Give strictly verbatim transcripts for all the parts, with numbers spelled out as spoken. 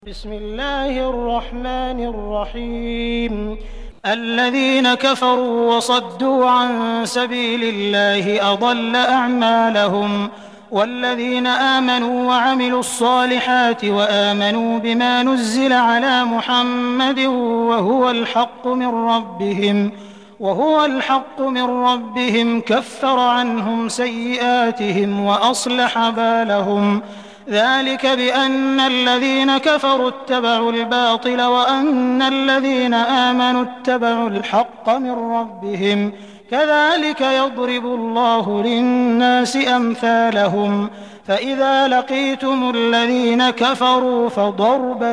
بسم الله الرحمن الرحيم الذين كفروا وصدوا عن سبيل الله أضل أعمالهم والذين آمنوا وعملوا الصالحات وآمنوا بما نزل على محمد وهو الحق من ربهم وهو الحق من ربهم كفر عنهم سيئاتهم وأصلح بالهم ذلك بأن الذين كفروا اتبعوا الباطل وأن الذين آمنوا اتبعوا الحق من ربهم كذلك يضرب الله للناس أمثالهم فإذا لقيتم الذين كفروا فضرب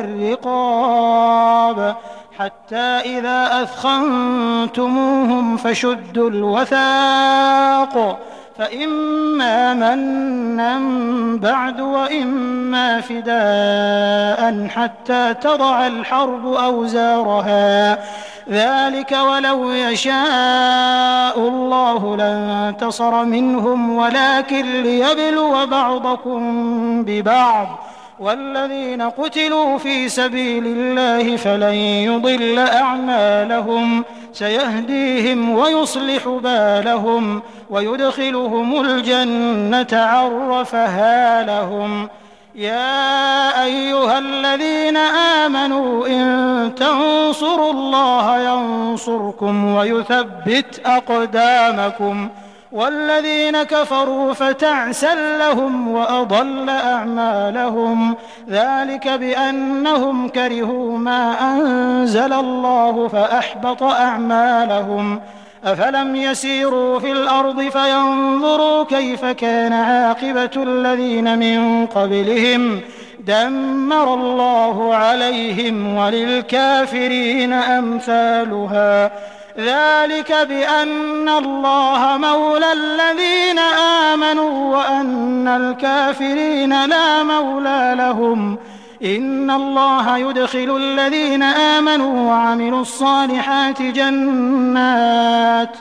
الرقاب حتى إذا أثخنتموهم فشدوا الوثاق فإما منا بعد وإما فداء حتى تضع الحرب أوزارها ذلك ولو يشاء الله لانتصر منهم ولكن ليبلو بعضكم ببعض والذين قتلوا في سبيل الله فلن يضل أعمالهم سيهديهم ويصلح بالهم ويدخلهم الجنة عرفها لهم يا أيها الذين آمنوا إن تنصروا الله ينصركم ويثبت أقدامكم والذين كفروا فتعسا لهم وأضل أعمالهم ذلك بأنهم كرهوا ما أنزل الله فأحبط أعمالهم أفلم يسيروا في الأرض فينظروا كيف كان عاقبة الذين من قبلهم دمر الله عليهم وللكافرين أمثالها ذلك بأن الله مولى الذين آمنوا وأن الكافرين لا مولى لهم إن الله يدخل الذين آمنوا وعملوا الصالحات جنات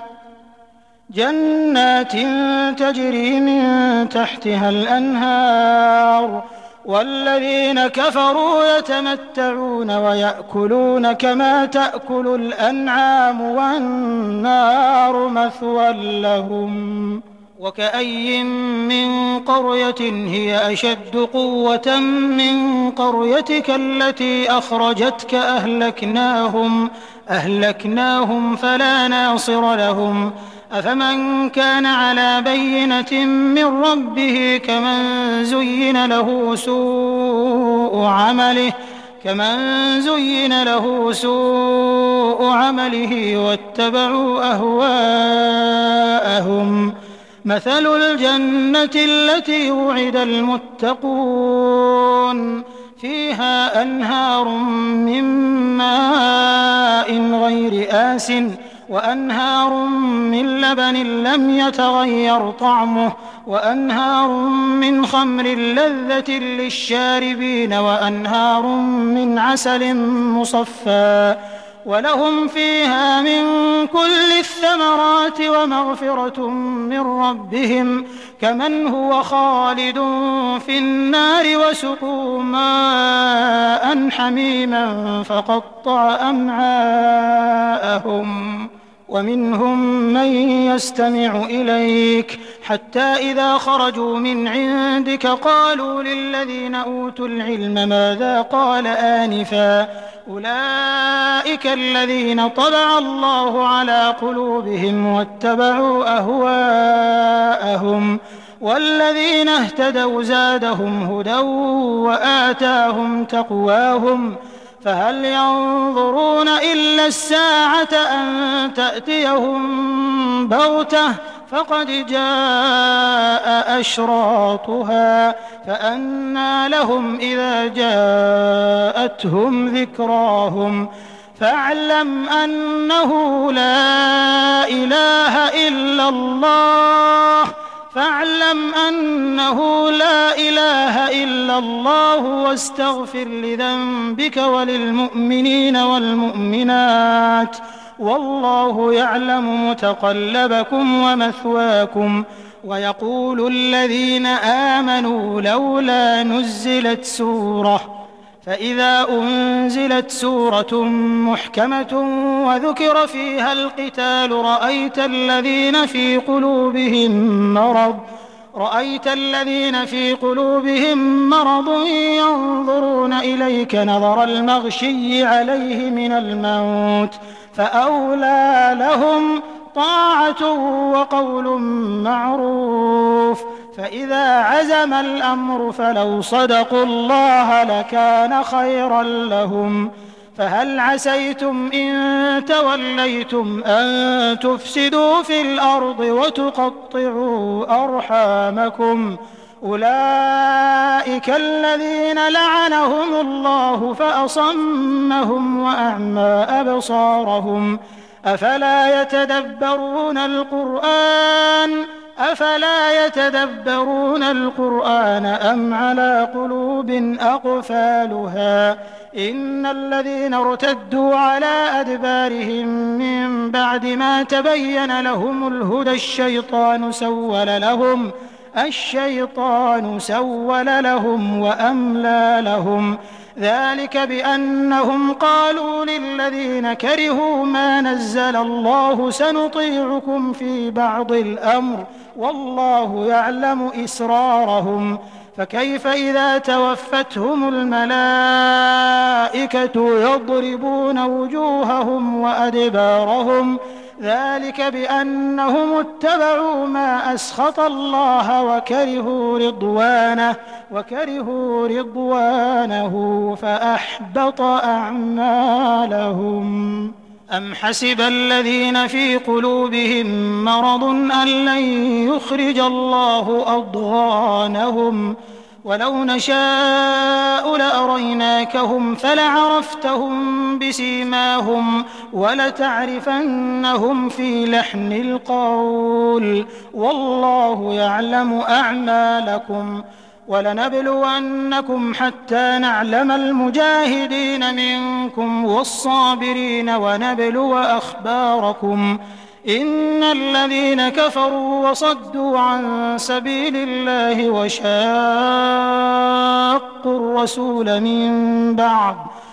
جنات تجري من تحتها الأنهار والذين كفروا يتمتعون ويأكلون كما تأكل الأنعام والنار مثوى لهم وكأي من قرية هي أشد قوة من قريتك التي أخرجتك أهلكناهم أهلكناهم فلا ناصر لهم أفمن كان على بينة من ربه كمن زين له سوء عمله كمن زين له سوء عمله واتبعوا أهواءهم مثل الجنة التي وعد المتقون فيها أنهار من ماء غير آسٍ وأنهار من لبن لم يتغير طعمه وأنهار من خمر لذة للشاربين وأنهار من عسل مصفى ولهم فيها من كل الثمرات ومغفرة من ربهم كمن هو خالد في النار وسقوا ماء حميما فقطع أمعاءهم ومنهم من يستمع إليك حتى إذا خرجوا من عندك قالوا للذين أوتوا العلم ماذا قال آنفا أولئك الذين طبع الله على قلوبهم واتبعوا أهواءهم والذين اهتدوا زادهم هدى وآتاهم تقواهم فهل ينظرون إلا الساعة أن تأتيهم بغتة فقد جاء أشراطها فأنى لهم إذا جاءتهم ذكراهم فاعلم أنه لا إله إلا الله فاعلم أنه لا إله إلا الله واستغفر لذنبك وللمؤمنين والمؤمنات والله يعلم متقلبكم ومثواكم ويقول الذين آمنوا لولا نزلت سورة فإذا أنزلت سورة محكمة وذكر فيها القتال رأيت الذين في قلوبهم مرض رأيت الذين في قلوبهم مرض ينظرون إليك نظر المغشي عليه من الموت فأولى لهم طاعة وقول معروف. فإذا عزم الأمر فلو صدقوا الله لكان خيرا لهم. فهل عسيتم إن توليتم أن تفسدوا في الأرض وتقطعوا أرحامكم أولئك الذين لعنهم الله فأصمهم وأعمى أبصارهم أفلا يتدبرون القرآن أفلا يتدبرون القرآن أم على قلوب أقفالها إن الذين ارتدوا على أدبارهم من بعد ما تبين لهم الهدى الشيطان سول لهم الشيطان سول لهم وأملى لهم ذلك بأنهم قالوا للذين كرهوا ما نزل الله سنطيعكم في بعض الأمر والله يعلم إسرارهم فكيف إذا توفتهم الملائكة يضربون وجوههم وأدبارهم ذلك بأنهم اتبعوا ما أسخط الله وكرهوا رضوانه وكرهوا رضوانه فأحبط أعمالهم. أم حسب الذين في قلوبهم مرض أن لن يخرج الله أضغانهم ولو نشاء لأريناكهم فلعرفتهم بسيماهم ولتعرفنهم في لحن القول والله يعلم أعمالكم ولنبلونكم حتى نعلم المجاهدين منكم والصابرين ونبلو أخباركم إن الذين كفروا وصدوا عن سبيل الله وشاقوا الرسول من بعد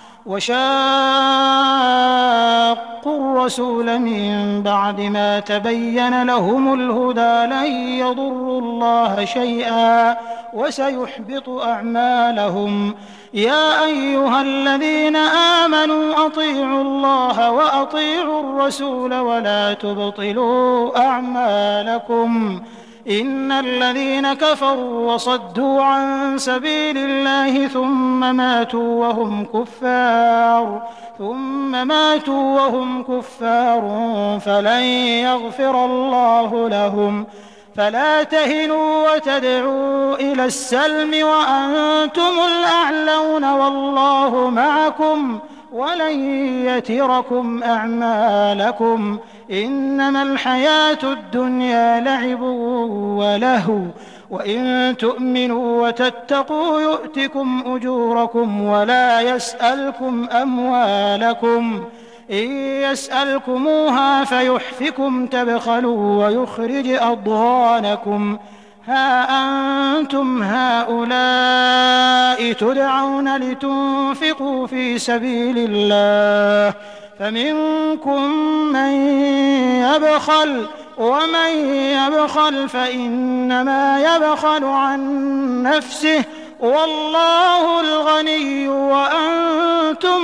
وشاقوا الرسول من بعد ما تبين لهم الهدى لن يضروا الله شيئا وسيحبط أعمالهم. يا أيها الذين آمنوا أطيعوا الله وأطيعوا الرسول ولا تبطلوا أعمالكم إن الذين كفروا وصدوا عن سبيل الله ثم ماتوا وهم كفار ثم ماتوا وهم كفار فلن يغفر الله لهم فلا تهنوا وتدعوا إلى السلم وأنتم الأعلون والله معكم ولن يتركم أعمالكم إنما الحياة الدنيا لعب ولهو وإن تؤمنوا وتتقوا يؤتكم أجوركم ولا يسألكم أموالكم إن يسألكموها فيحفكم تبخلوا ويخرج أضغانكم ها أنتم هؤلاء تدعون لتنفقوا في سبيل الله فمنكم من يبخل ومن يبخل فإنما يبخل عن نفسه والله الغني وأنتم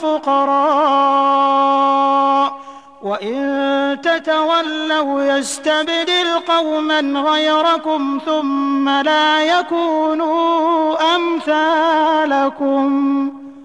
الفقراء وإن تتولوا يستبدل قوما غيركم ثم لا يكونوا أمثالكم